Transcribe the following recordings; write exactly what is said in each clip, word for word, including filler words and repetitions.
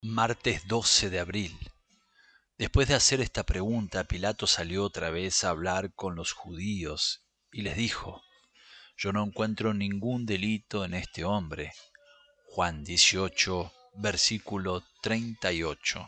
Martes doce de abril. Después de hacer esta pregunta, Pilato salió otra vez a hablar con los judíos y les dijo: Yo no encuentro ningún delito en este hombre. Juan dieciocho, versículo treinta y ocho.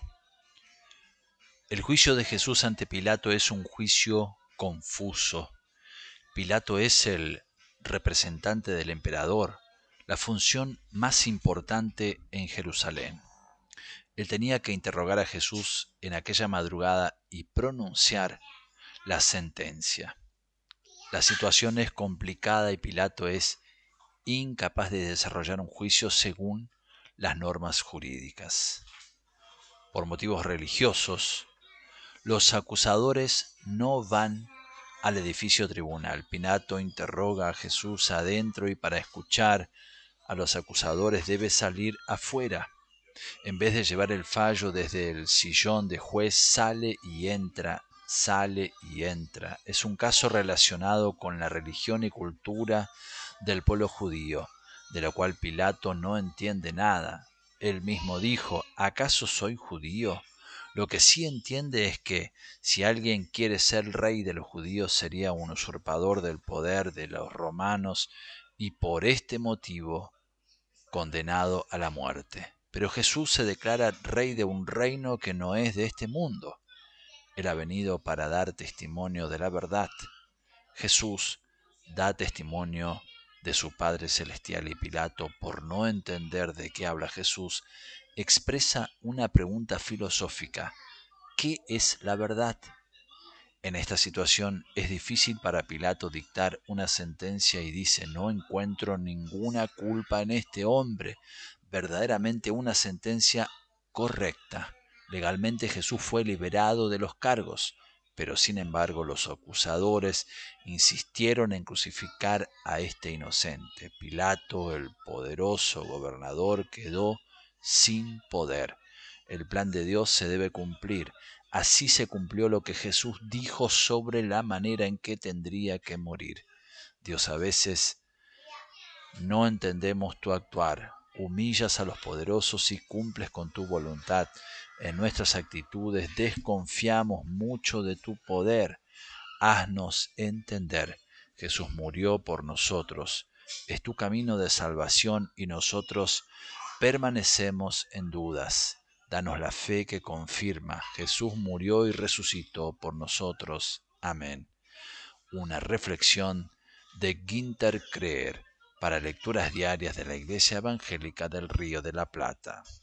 El juicio de Jesús ante Pilato es un juicio confuso. Pilato es el representante del emperador, la función más importante en Jerusalén. Él tenía que interrogar a Jesús en aquella madrugada y pronunciar la sentencia. La situación es complicada y Pilato es incapaz de desarrollar un juicio según las normas jurídicas. Por motivos religiosos, los acusadores no van al edificio tribunal. Pilato interroga a Jesús adentro y para escuchar a los acusadores debe salir afuera. En vez de llevar el fallo desde el sillón de juez, sale y entra, sale y entra. Es un caso relacionado con la religión y cultura del pueblo judío, de la cual Pilato no entiende nada. Él mismo dijo: ¿acaso soy judío? Lo que sí entiende es que si alguien quiere ser rey de los judíos sería un usurpador del poder de los romanos y por este motivo condenado a la muerte. Pero Jesús se declara rey de un reino que no es de este mundo. Él ha venido para dar testimonio de la verdad. Jesús da testimonio de su Padre Celestial y Pilato, por no entender de qué habla Jesús, expresa una pregunta filosófica: ¿qué es la verdad? En esta situación es difícil para Pilato dictar una sentencia y dice: no encuentro ninguna culpa en este hombre. Verdaderamente una sentencia correcta. Legalmente Jesús fue liberado de los cargos, pero sin embargo los acusadores insistieron en crucificar a este inocente. Pilato, el poderoso gobernador, quedó sin poder. El plan de Dios se debe cumplir. Así se cumplió lo que Jesús dijo sobre la manera en que tendría que morir. Dios, a veces no entendemos tu actuar. Humillas a los poderosos y cumples con tu voluntad. En nuestras actitudes desconfiamos mucho de tu poder. Haznos entender. Jesús murió por nosotros. Es tu camino de salvación y nosotros permanecemos en dudas. Danos la fe que confirma: Jesús murió y resucitó por nosotros. Amén. Una reflexión de Günter Kreer para lecturas diarias de la Iglesia Evangélica del Río de la Plata.